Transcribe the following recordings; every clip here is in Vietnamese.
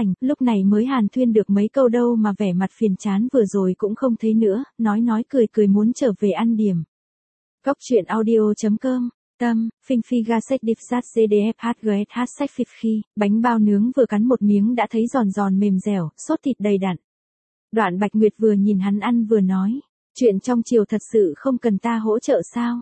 sảnh, lúc này mới hàn thuyên được mấy câu đâu mà vẻ mặt phiền chán vừa rồi cũng không thấy nữa, nói cười cười muốn trở về ăn điểm. Cóc truyện audio.com Tâm, phinh phi ga sách điệp sát CDFHGSH sách phịch khi, bánh bao nướng vừa cắn một miếng đã thấy giòn giòn mềm dẻo, sốt thịt đầy đặn. Đoạn Bạch Nguyệt vừa nhìn hắn ăn vừa nói, chuyện trong chiều thật sự không cần ta hỗ trợ sao?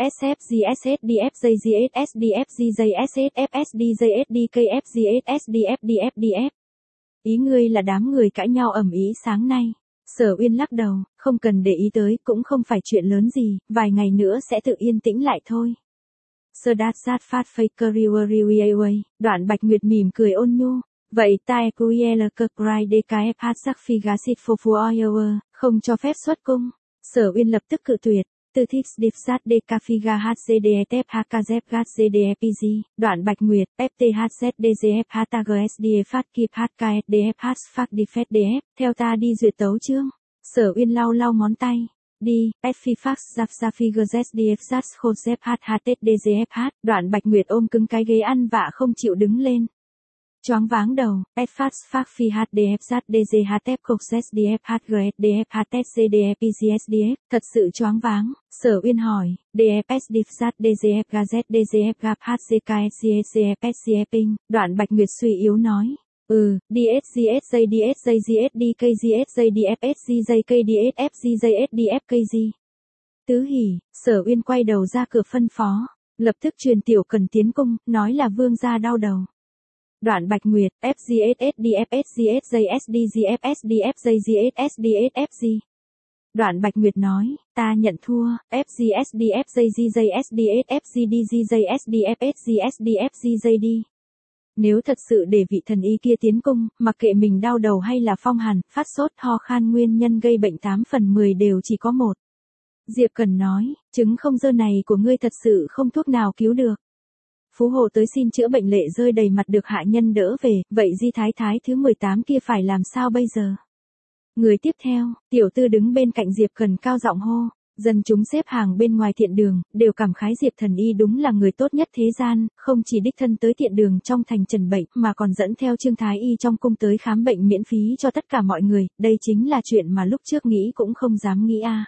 SFGSSDFZZSSDFSDJSDKFGSSDF. Ý ngươi là đám người cãi nhau ầm ĩ sáng nay. Sở Uyên lắc đầu, không cần để ý tới, cũng không phải chuyện lớn gì, vài ngày nữa sẽ tự yên tĩnh lại thôi. Sadat Zat Phát Faker Riwariway, Đoạn Bạch Nguyệt mỉm cười ôn nhu. Vậy ta EQL Kirkrai DKF Sắc Phi Gasit Fofuoyer, không cho phép xuất cung. Sở Uyên lập tức cự tuyệt. Từ thích điệp sát DKFIGA HCDETF HKZ HCDEPG, Đoạn Bạch Nguyệt, FTHZ DGF HTGSDF Phát Kịp HKSDF HFAC DFDF, theo ta đi duyệt tấu chương. Sở Uyên lau lau ngón tay. Đi, FFIFAX ZAFZAFIGZDF ZASKHOZF HHTDGFH, Đoạn Bạch Nguyệt ôm cứng cái ghế ăn vạ không chịu đứng lên. Choáng váng đầu, FFAX FAC Phi HDF ZAT DGHF COXSDF HGSDF HTCDF thật sự choáng váng. Sở Uyên hỏi, DFS DIF ZAT DGF GZ DGF GAP HCKSCF SCF. Đoạn Bạch Nguyệt suy yếu nói, DSGSJ DSJ GSDKGSJ DFSGJ KDSFGJ SDFKG. Tứ hỉ, Sở Uyên quay đầu ra cửa phân phó, lập tức truyền Tiểu Cần tiến cung, nói là vương gia đau đầu. Đoạn Bạch Nguyệt, FGSSDFSGSJSDFSDFSDFSDFG. Đoạn Bạch Nguyệt nói, ta nhận thua, FGSDFJJSDFSDFSDFSDFSDFG. Nếu thật sự để vị thần y kia tiến cung, mặc kệ mình đau đầu hay là phong hàn, phát sốt, ho khan, nguyên nhân gây bệnh 8 phần 10 đều chỉ có một. Diệp Cần nói, chứng không dơ này của ngươi thật sự không thuốc nào cứu được. Phú Hồ tới xin chữa bệnh lệ rơi đầy mặt được hạ nhân đỡ về, vậy Di Thái Thái thứ 18 kia phải làm sao bây giờ? Người tiếp theo, tiểu tư đứng bên cạnh Diệp Cần cao giọng hô, dân chúng xếp hàng bên ngoài thiện đường, đều cảm khái Diệp thần y đúng là người tốt nhất thế gian, không chỉ đích thân tới thiện đường trong thành trần bệnh, mà còn dẫn theo Trương Thái y trong cung tới khám bệnh miễn phí cho tất cả mọi người, đây chính là chuyện mà lúc trước nghĩ cũng không dám nghĩ a.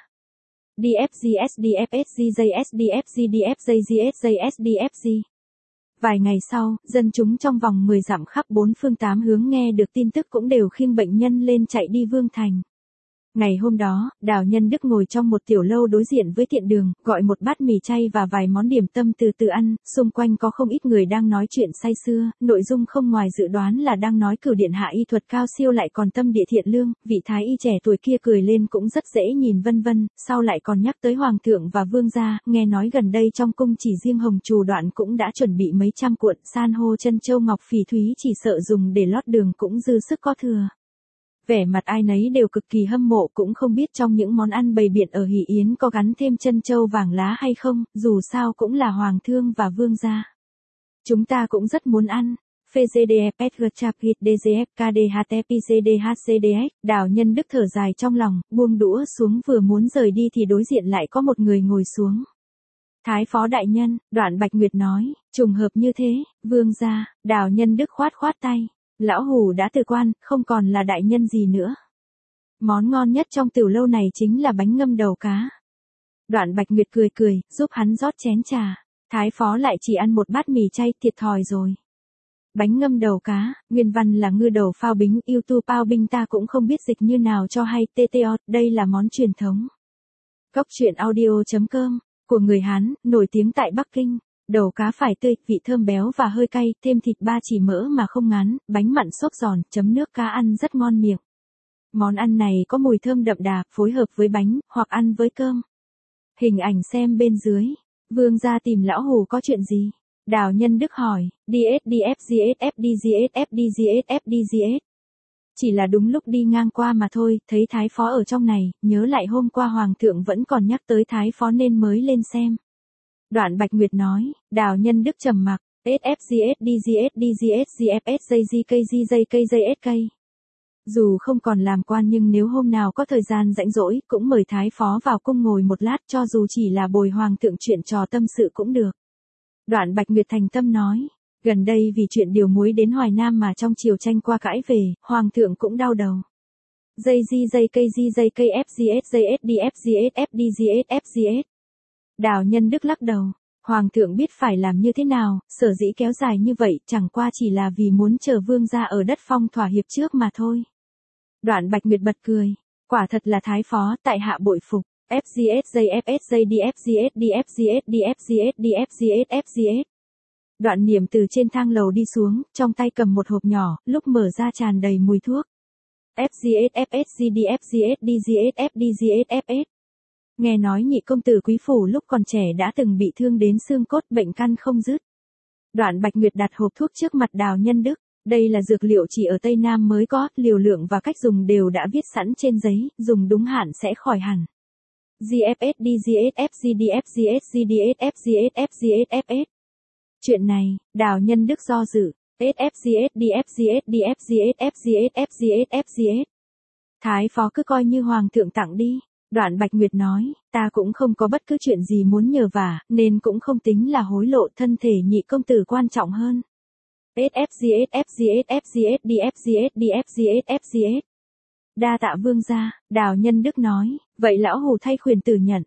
DFGSDFSGSDFGDFGSDFG. Vài ngày sau, dân chúng trong vòng 10 dặm khắp 4 phương 8 hướng nghe được tin tức cũng đều khiêng bệnh nhân lên chạy đi Vương Thành. Ngày hôm đó, Đào Nhân Đức ngồi trong một tiểu lâu đối diện với thiện đường, gọi một bát mì chay và vài món điểm tâm từ từ ăn, xung quanh có không ít người đang nói chuyện say sưa, nội dung không ngoài dự đoán là đang nói Cửu điện hạ y thuật cao siêu lại còn tâm địa thiện lương, vị thái y trẻ tuổi kia cười lên cũng rất dễ nhìn vân vân, sau lại còn nhắc tới hoàng thượng và vương gia, nghe nói gần đây trong cung chỉ riêng Hồng Trù Đoạn cũng đã chuẩn bị mấy trăm cuộn san hô chân châu ngọc phỉ thúy chỉ sợ dùng để lót đường cũng dư sức có thừa. Vẻ mặt ai nấy đều cực kỳ hâm mộ, cũng không biết trong những món ăn bày biện ở hỷ yến có gắn thêm chân châu vàng lá hay không, dù sao cũng là hoàng thương và vương gia. Chúng ta cũng rất muốn ăn. FGDFSGCHPDGF Đào Nhân Đức thở dài trong lòng, buông đũa xuống vừa muốn rời đi thì đối diện lại có một người ngồi xuống. Thái phó đại nhân, Đoạn Bạch Nguyệt nói, trùng hợp như thế, vương gia. Đào Nhân Đức khoát khoát tay. Lão Hủ đã từ quan, không còn là đại nhân gì nữa. Món ngon nhất trong tiểu lâu này chính là bánh ngâm đầu cá. Đoạn Bạch Nguyệt cười cười, giúp hắn rót chén trà. Thái phó lại chỉ ăn một bát mì chay, thiệt thòi rồi. Bánh ngâm đầu cá, nguyên văn là ngư đầu phao bính, yêu tu pao binh ta cũng không biết dịch như nào cho hay, TTO, đây là món truyền thống. Cốc truyện audio.com, của người Hán, nổi tiếng tại Bắc Kinh. Đầu cá phải tươi, vị thơm béo và hơi cay, thêm thịt ba chỉ mỡ mà không ngán, bánh mặn xốp giòn, chấm nước cá ăn rất ngon miệng. Món ăn này có mùi thơm đậm đà, phối hợp với bánh, hoặc ăn với cơm. Hình ảnh xem bên dưới. Vương gia tìm lão Hủ có chuyện gì? Đào Nhân Đức hỏi, DSDFGSFDGSFDGS. Chỉ là đúng lúc đi ngang qua mà thôi, thấy Thái phó ở trong này, nhớ lại hôm qua Hoàng thượng vẫn còn nhắc tới Thái phó nên mới lên xem. Đoạn Bạch Nguyệt nói, Đào Nhân Đức trầm mặc, SFGSDGSDFSJGKJJKJSK. Dù không còn làm quan nhưng nếu hôm nào có thời gian rảnh rỗi, cũng mời Thái phó vào cung ngồi một lát cho dù chỉ là bồi Hoàng thượng chuyện trò tâm sự cũng được. Đoạn Bạch Nguyệt thành tâm nói, gần đây vì chuyện điều muối đến Hoài Nam mà trong triều tranh qua cãi về, Hoàng thượng cũng đau đầu. JJKJJKFGSJSDFGSFDGS. Đào Nhân Đức lắc đầu. Hoàng thượng biết phải làm như thế nào, sở dĩ kéo dài như vậy chẳng qua chỉ là vì muốn chờ vương gia ở đất phong thỏa hiệp trước mà thôi. Đoạn Bạch Nguyệt bật cười. Quả thật là thái phó, tại hạ bội phục. FGSJFSJDFGSDFGSDFGSDFGS. Đoạn Niệm từ trên thang lầu đi xuống, trong tay cầm một hộp nhỏ, lúc mở ra tràn đầy mùi thuốc. FGSFSGDFGSDGSFDGSFS. Nghe nói nhị công tử quý phủ lúc còn trẻ đã từng bị thương đến xương cốt, bệnh căn không dứt. Đoạn Bạch Nguyệt đặt hộp thuốc trước mặt Đào Nhân Đức. Đây là dược liệu chỉ ở Tây Nam mới có, liều lượng và cách dùng đều đã viết sẵn trên giấy, dùng đúng hạn sẽ khỏi hẳn. GFSDGSFGDFGSGSFGSFGSFS. Chuyện này, Đào Nhân Đức do dự. SFGSDFGSDFGSFGSFGSFGS. Thái phó cứ coi như hoàng thượng tặng đi. Đoạn Bạch Nguyệt nói, ta cũng không có bất cứ chuyện gì muốn nhờ vả, nên cũng không tính là hối lộ, thân thể nhị công tử quan trọng hơn. SFGSFGSFGSDFGSDFGSFGS. Đa tạ vương gia, Đào Nhân Đức nói, vậy lão hù thay khuyển tử nhận.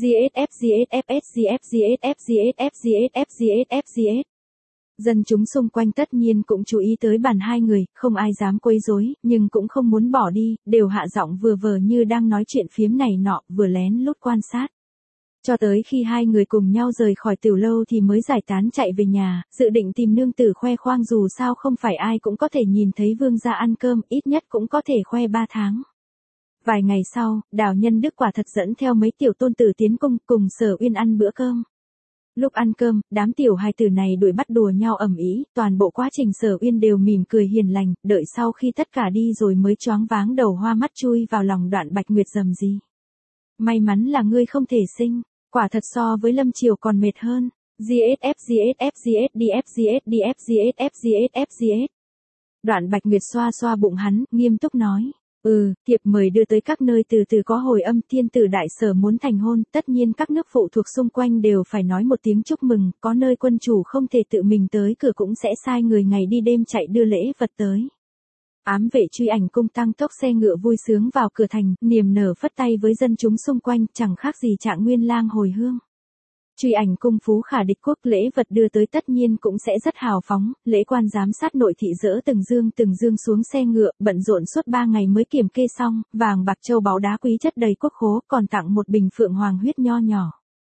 GSFGSFSGSFGSFGSFGSFGS. Dân chúng xung quanh tất nhiên cũng chú ý tới bàn hai người, không ai dám quấy rối, nhưng cũng không muốn bỏ đi, đều hạ giọng vừa vờ như đang nói chuyện phiếm này nọ, vừa lén lút quan sát. Cho tới khi hai người cùng nhau rời khỏi tiểu lâu thì mới giải tán chạy về nhà, dự định tìm nương tử khoe khoang, dù sao không phải ai cũng có thể nhìn thấy vương gia ăn cơm, ít nhất cũng có thể khoe 3 tháng. Vài ngày sau, Đào Nhân Đức quả thật dẫn theo mấy tiểu tôn tử tiến cung cùng Sở Uyên ăn bữa cơm. Lúc ăn cơm, đám tiểu hài tử này đuổi bắt đùa nhau ầm ĩ, toàn bộ quá trình Sở Uyên đều mỉm cười hiền lành, đợi sau khi tất cả đi rồi mới choáng váng đầu hoa mắt chui vào lòng Đoạn Bạch Nguyệt rầm rì. May mắn là ngươi không thể sinh, quả thật so với Lâm Triều còn mệt hơn. GSFGSFGSDFGSDFGSFGSFGS. Đoạn Bạch Nguyệt xoa xoa bụng hắn, nghiêm túc nói. Thiệp mời đưa tới các nơi từ từ có hồi âm, thiên tử đại sở muốn thành hôn, tất nhiên các nước phụ thuộc xung quanh đều phải nói một tiếng chúc mừng, có nơi quân chủ không thể tự mình tới cửa cũng sẽ sai người ngày đi đêm chạy đưa lễ vật tới. Ám vệ Truy Ảnh cung tăng tốc xe ngựa vui sướng vào cửa thành, niềm nở phất tay với dân chúng xung quanh, chẳng khác gì Trạng Nguyên lang hồi hương. Truy Ảnh cung phú khả địch quốc, lễ vật đưa tới tất nhiên cũng sẽ rất hào phóng, lễ quan giám sát nội thị dỡ từng dương xuống xe ngựa, bận rộn suốt 3 ngày mới kiểm kê xong, vàng bạc châu báu đá quý chất đầy quốc khố, còn tặng một bình phượng hoàng huyết nho nhỏ.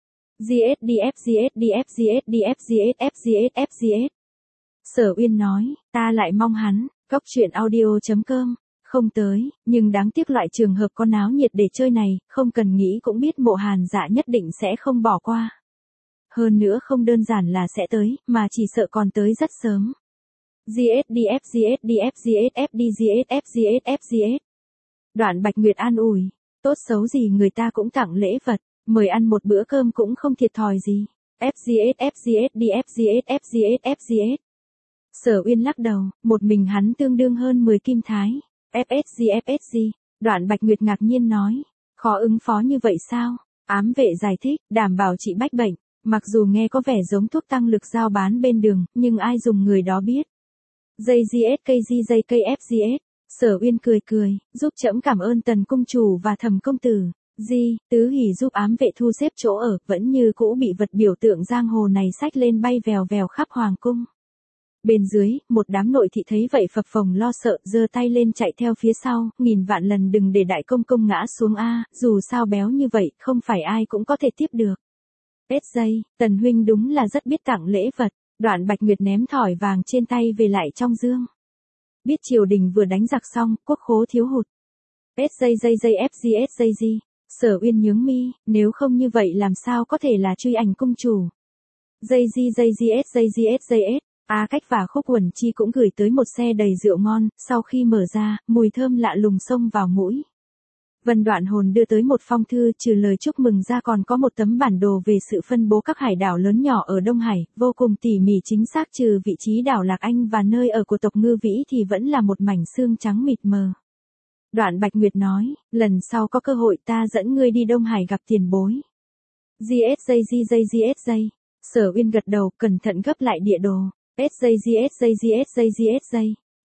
GSDFGSDFGSDFGSFGS. Sở Uyên nói, ta lại mong hắn. Cốc truyện audio.com, không tới, nhưng đáng tiếc loại trường hợp có náo nhiệt để chơi này, không cần nghĩ cũng biết Mộ Hàn Dạ nhất định sẽ không bỏ qua. Hơn nữa không đơn giản là sẽ tới, mà chỉ sợ còn tới rất sớm. GSDFGSDFGSFFDGSFGS. Đoạn Bạch Nguyệt an ủi, tốt xấu gì người ta cũng tặng lễ vật, mời ăn một bữa cơm cũng không thiệt thòi gì. FGSFGSDFGSFGSFGS. Sở Uyên lắc đầu, một mình hắn tương đương hơn 10 kim thái. FSG. Đoạn Bạch Nguyệt ngạc nhiên nói, khó ứng phó như vậy sao? Ám vệ giải thích, đảm bảo trị bách bệnh, mặc dù nghe có vẻ giống thuốc tăng lực giao bán bên đường, nhưng ai dùng người đó biết. JGSKGJKFGS. Sở Uyên cười, giúp trẫm cảm ơn Tần cung chủ và Thẩm công tử. Tứ hỉ giúp ám vệ thu xếp chỗ ở, vẫn như cũ bị vật biểu tượng giang hồ này xách lên bay vèo vèo khắp hoàng cung. Bên dưới, một đám nội thị thấy vậy phập phồng lo sợ, giơ tay lên chạy theo phía sau, nghìn vạn lần đừng để đại công công ngã xuống a, dù sao béo như vậy, không phải ai cũng có thể tiếp được. SJ, Tần huynh đúng là rất biết tặng lễ vật. Đoạn Bạch Nguyệt ném thỏi vàng trên tay về lại trong dương. Biết triều đình vừa đánh giặc xong, quốc khố thiếu hụt. SJJJFGSJG. Sở Uyên nhướng mi, nếu không như vậy làm sao có thể là Truy Ảnh cung chủ. JGJGSJGSJS. Cách và Khúc Uẩn Chi cũng gửi tới một xe đầy rượu ngon, sau khi mở ra, mùi thơm lạ lùng xông vào mũi. Vân Đoạn Hồn đưa tới một phong thư, trừ lời chúc mừng ra còn có một tấm bản đồ về sự phân bố các hải đảo lớn nhỏ ở Đông Hải, vô cùng tỉ mỉ chính xác, trừ vị trí đảo Lạc Anh và nơi ở của tộc Ngư Vĩ thì vẫn là một mảnh xương trắng mịt mờ. Đoạn Bạch Nguyệt nói, lần sau có cơ hội ta dẫn ngươi đi Đông Hải gặp tiền bối. GSJGJGSJ. Sở Uyên gật đầu, cẩn thận gấp lại địa đồ. SJGSJGSJGSJ.